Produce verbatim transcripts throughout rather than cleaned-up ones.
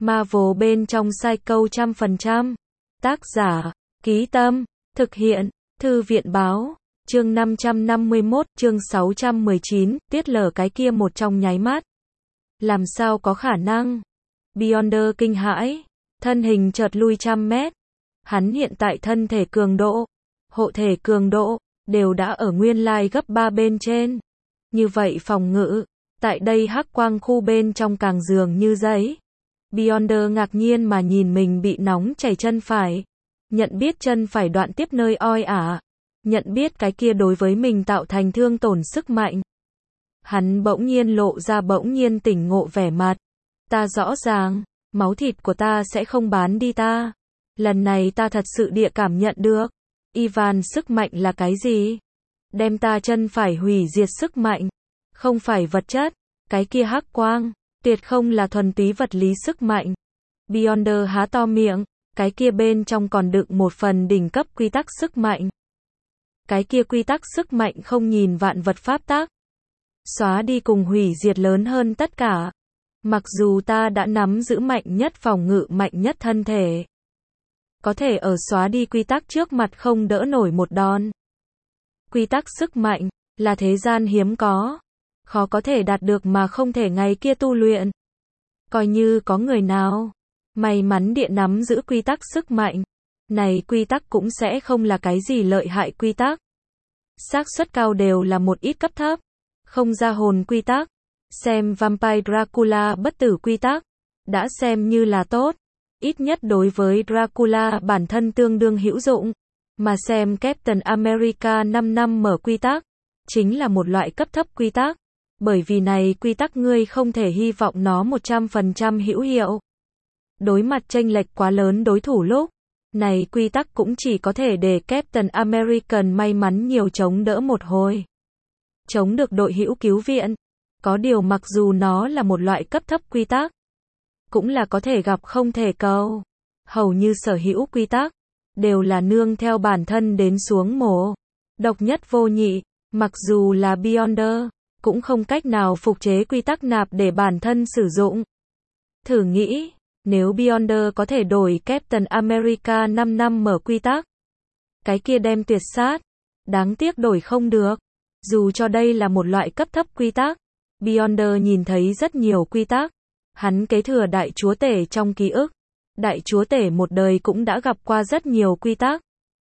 Marvel bên trong Psycho trăm phần trăm. Tác giả, Ký Tâm, thực hiện, Thư viện Báo, chương năm trăm năm mươi mốt, chương sáu trăm mười chín, tiết lở cái kia một trong nháy mắt. Làm sao có khả năng? Beyonder kinh hãi, thân hình chợt lui trăm mét. Hắn hiện tại thân thể cường độ, hộ thể cường độ, đều đã ở nguyên lai gấp ba bên trên. Như vậy phòng ngự, tại đây hắc quang khu bên trong càng dường như giấy. Beyonder ngạc nhiên mà nhìn mình bị nóng chảy chân phải. Nhận biết chân phải đoạn tiếp nơi oi ả. Nhận biết cái kia đối với mình tạo thành thương tổn sức mạnh. Hắn bỗng nhiên lộ ra bỗng nhiên tỉnh ngộ vẻ mặt. Ta rõ ràng, máu thịt của ta sẽ không bán đi ta. Lần này ta thật sự địa cảm nhận được. Ivan sức mạnh là cái gì? Đem ta chân phải hủy diệt sức mạnh. Không phải vật chất. Cái kia hắc quang. Tuyệt không là thuần túy vật lý sức mạnh. Beyonder há to miệng. Cái kia bên trong còn đựng một phần đỉnh cấp quy tắc sức mạnh. Cái kia quy tắc sức mạnh không nhìn vạn vật pháp tắc. Xóa đi cùng hủy diệt lớn hơn tất cả. Mặc dù ta đã nắm giữ mạnh nhất phòng ngự mạnh nhất thân thể. Có thể ở xóa đi quy tắc trước mặt không đỡ nổi một đòn. Quy tắc sức mạnh, là thế gian hiếm có. Khó có thể đạt được mà không thể ngày kia tu luyện. Coi như có người nào may mắn địa nắm giữ quy tắc sức mạnh. Này quy tắc cũng sẽ không là cái gì lợi hại quy tắc. Xác suất cao đều là một ít cấp thấp. Không ra hồn quy tắc. Xem Vampire Dracula bất tử quy tắc. Đã xem như là tốt. Ít nhất đối với Dracula bản thân tương đương hữu dụng. Mà xem Captain America năm năm mở quy tắc. Chính là một loại cấp thấp quy tắc. Bởi vì này quy tắc ngươi không thể hy vọng nó một trăm phần trăm hữu hiệu. Đối mặt chênh lệch quá lớn đối thủ lúc. Này quy tắc cũng chỉ có thể để Captain American may mắn nhiều chống đỡ một hồi. Chống được đội hữu cứu viện. Có điều mặc dù nó là một loại cấp thấp quy tắc. Cũng là có thể gặp không thể cầu. Hầu như sở hữu quy tắc. Đều là nương theo bản thân đến xuống mổ. Độc nhất vô nhị. Mặc dù là Beyonder. Cũng không cách nào phục chế quy tắc nạp để bản thân sử dụng. Thử nghĩ. Nếu Beyonder có thể đổi Captain America năm năm mở quy tắc. Cái kia đem tuyệt sát. Đáng tiếc đổi không được. Dù cho đây là một loại cấp thấp quy tắc. Beyonder nhìn thấy rất nhiều quy tắc. Hắn kế thừa đại chúa tể trong ký ức. Đại chúa tể một đời cũng đã gặp qua rất nhiều quy tắc.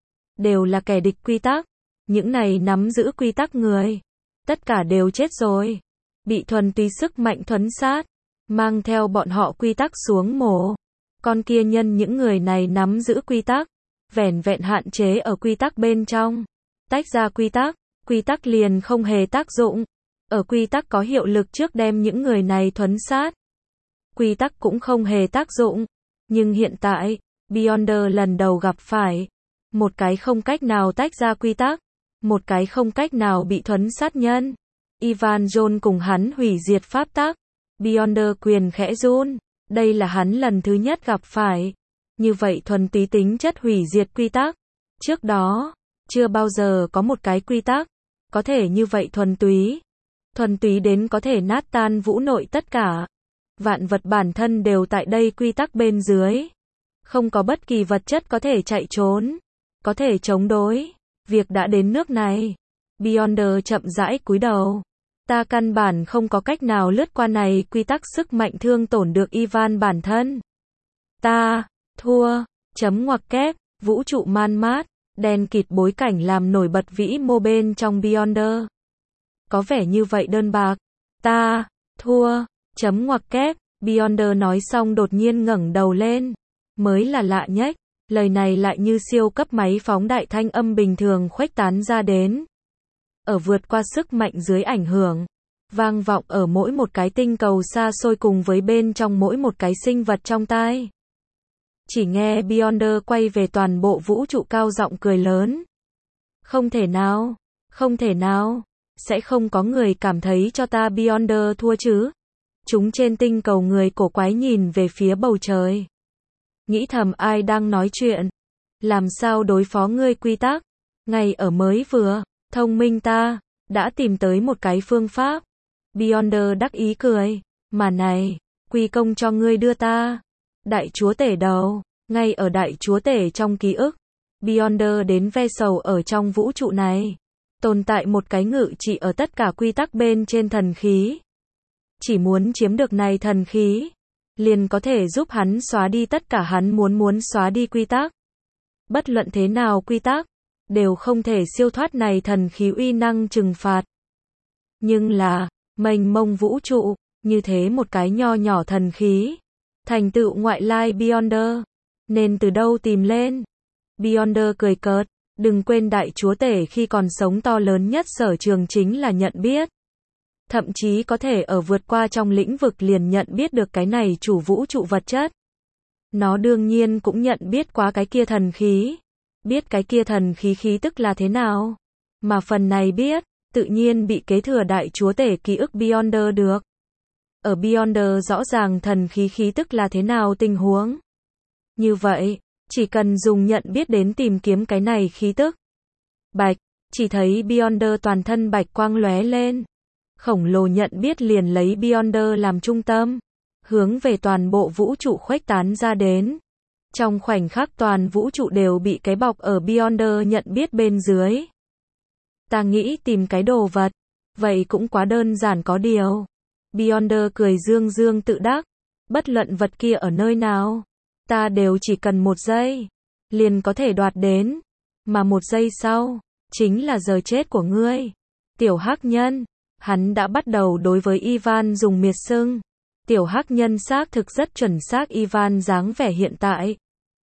Đều là kẻ địch quy tắc. Những này nắm giữ quy tắc người. Tất cả đều chết rồi. Bị thuần túy sức mạnh thuấn sát. Mang theo bọn họ quy tắc xuống mổ. Con kia nhân những người này nắm giữ quy tắc. Vẻn vẹn hạn chế ở quy tắc bên trong. Tách ra quy tắc. Quy tắc liền không hề tác dụng. Ở quy tắc có hiệu lực trước đem những người này thuấn sát. Quy tắc cũng không hề tác dụng. Nhưng hiện tại, Beyonder lần đầu gặp phải. Một cái không cách nào tách ra quy tắc. Một cái không cách nào bị thuấn sát nhân. Ivan Jones cùng hắn hủy diệt pháp tắc. Beyonder quyền khẽ run. Đây là hắn lần thứ nhất gặp phải. Như vậy thuần túy tính chất hủy diệt quy tắc. Trước đó, chưa bao giờ có một cái quy tắc. Có thể như vậy thuần túy. Thuần túy đến có thể nát tan vũ nội tất cả. Vạn vật bản thân đều tại đây quy tắc bên dưới. Không có bất kỳ vật chất có thể chạy trốn. Có thể chống đối. Việc đã đến nước này. Beyonder chậm rãi cúi đầu. Ta căn bản không có cách nào lướt qua này quy tắc sức mạnh thương tổn được Ivan bản thân. Ta, thua, chấm ngoặc kép, vũ trụ man mát, đen kịt bối cảnh làm nổi bật vĩ mô bên trong Beyonder. Có vẻ như vậy đơn bạc. Ta, thua, chấm ngoặc kép, Beyonder nói xong đột nhiên ngẩng đầu lên. Mới là lạ nhách, lời này lại như siêu cấp máy phóng đại thanh âm bình thường khuếch tán ra đến. Ở vượt qua sức mạnh dưới ảnh hưởng, vang vọng ở mỗi một cái tinh cầu xa xôi cùng với bên trong mỗi một cái sinh vật trong tai. Chỉ nghe Beyonder quay về toàn bộ vũ trụ cao giọng cười lớn. Không thể nào, không thể nào, sẽ không có người cảm thấy cho ta Beyonder thua chứ. Chúng trên tinh cầu người cổ quái nhìn về phía bầu trời. Nghĩ thầm ai đang nói chuyện. Làm sao đối phó ngươi quy tắc. Ngay ở mới vừa. Thông minh ta, đã tìm tới một cái phương pháp. Beyonder đắc ý cười. Mà này, quy công cho ngươi đưa ta. Đại chúa tể đầu. Ngay ở đại chúa tể trong ký ức, Beyonder đến Vessel ở trong vũ trụ này. Tồn tại một cái ngự trị ở tất cả quy tắc bên trên thần khí. Chỉ muốn chiếm được này thần khí, liền có thể giúp hắn xóa đi tất cả hắn muốn muốn xóa đi quy tắc. Bất luận thế nào quy tắc, đều không thể siêu thoát này thần khí uy năng trừng phạt. Nhưng là, mênh mông vũ trụ, như thế một cái nho nhỏ thần khí, thành tựu ngoại lai Beyonder, nên từ đâu tìm lên? Beyonder cười cợt, đừng quên đại chúa tể khi còn sống to lớn nhất sở trường chính là nhận biết. Thậm chí có thể ở vượt qua trong lĩnh vực liền nhận biết được cái này chủ vũ trụ vật chất. Nó đương nhiên cũng nhận biết quá cái kia thần khí. Biết cái kia thần khí khí tức là thế nào. Mà phần này biết, tự nhiên bị kế thừa đại chúa tể ký ức Beyonder được. Ở Beyonder rõ ràng thần khí khí tức là thế nào tình huống. Như vậy, chỉ cần dùng nhận biết đến tìm kiếm cái này khí tức. Bạch, chỉ thấy Beyonder toàn thân bạch quang lóe lên. Khổng lồ nhận biết liền lấy Beyonder làm trung tâm, hướng về toàn bộ vũ trụ khuếch tán ra đến. Trong khoảnh khắc toàn vũ trụ đều bị cái bọc ở Beyonder nhận biết bên dưới. Ta nghĩ tìm cái đồ vật, vậy cũng quá đơn giản có điều. Beyonder cười dương dương tự đắc, bất luận vật kia ở nơi nào, ta đều chỉ cần một giây, liền có thể đoạt đến, mà một giây sau, chính là giờ chết của ngươi. Tiểu hắc nhân, hắn đã bắt đầu đối với Ivan dùng miệt xưng. Tiểu hắc nhân xác thực rất chuẩn xác Ivan dáng vẻ hiện tại.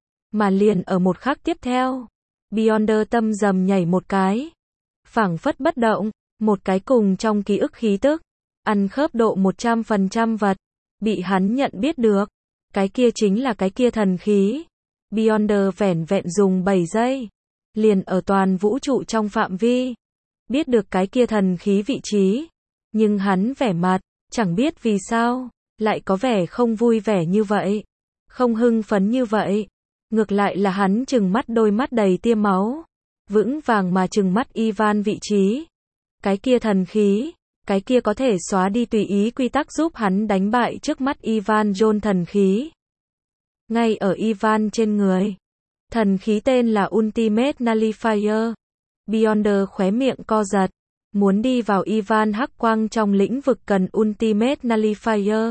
Mà liền ở một khắc tiếp theo, Beyonder tâm rầm nhảy một cái. Phảng phất bất động, một cái cùng trong ký ức khí tức, ăn khớp độ một trăm phần trăm vật, bị hắn nhận biết được. Cái kia chính là cái kia thần khí. Beyonder vẻn vẹn dùng bảy giây, liền ở toàn vũ trụ trong phạm vi, biết được cái kia thần khí vị trí. Nhưng hắn vẻ mặt, chẳng biết vì sao, lại có vẻ không vui vẻ như vậy, không hưng phấn như vậy. Ngược lại là hắn trừng mắt đôi mắt đầy tia máu, vững vàng mà trừng mắt Ivan vị trí. Cái kia thần khí, cái kia có thể xóa đi tùy ý quy tắc giúp hắn đánh bại trước mắt Ivan John thần khí. Ngay ở Ivan trên người. Thần khí tên là Ultimate Nullifier. Beyonder khóe miệng co giật. Muốn đi vào Ivan hắc quang trong lĩnh vực cần Ultimate Nullifier.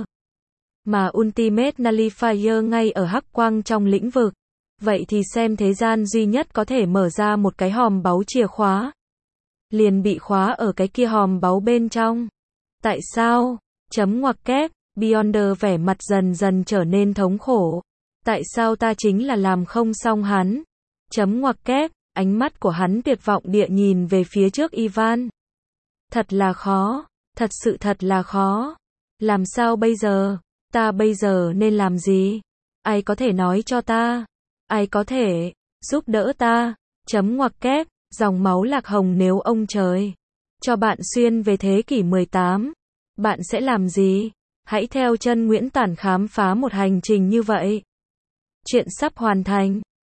Mà Ultimate Nullifier ngay ở hắc quang trong lĩnh vực. Vậy thì xem thế gian duy nhất có thể mở ra một cái hòm báu chìa khóa. Liền bị khóa ở cái kia hòm báu bên trong. Tại sao? Chấm ngoặc kép, Beyonder vẻ mặt dần dần trở nên thống khổ. Tại sao ta chính là làm không xong hắn? Chấm ngoặc kép, ánh mắt của hắn tuyệt vọng địa nhìn về phía trước Ivan. Thật là khó, thật sự thật là khó. Làm sao bây giờ? Ta bây giờ nên làm gì? Ai có thể nói cho ta? Ai có thể giúp đỡ ta? Chấm ngoặc kép, dòng máu lạc hồng nếu ông trời cho bạn xuyên về thế kỷ mười tám, bạn sẽ làm gì? Hãy theo chân Nguyễn Tản khám phá một hành trình như vậy. Chuyện sắp hoàn thành.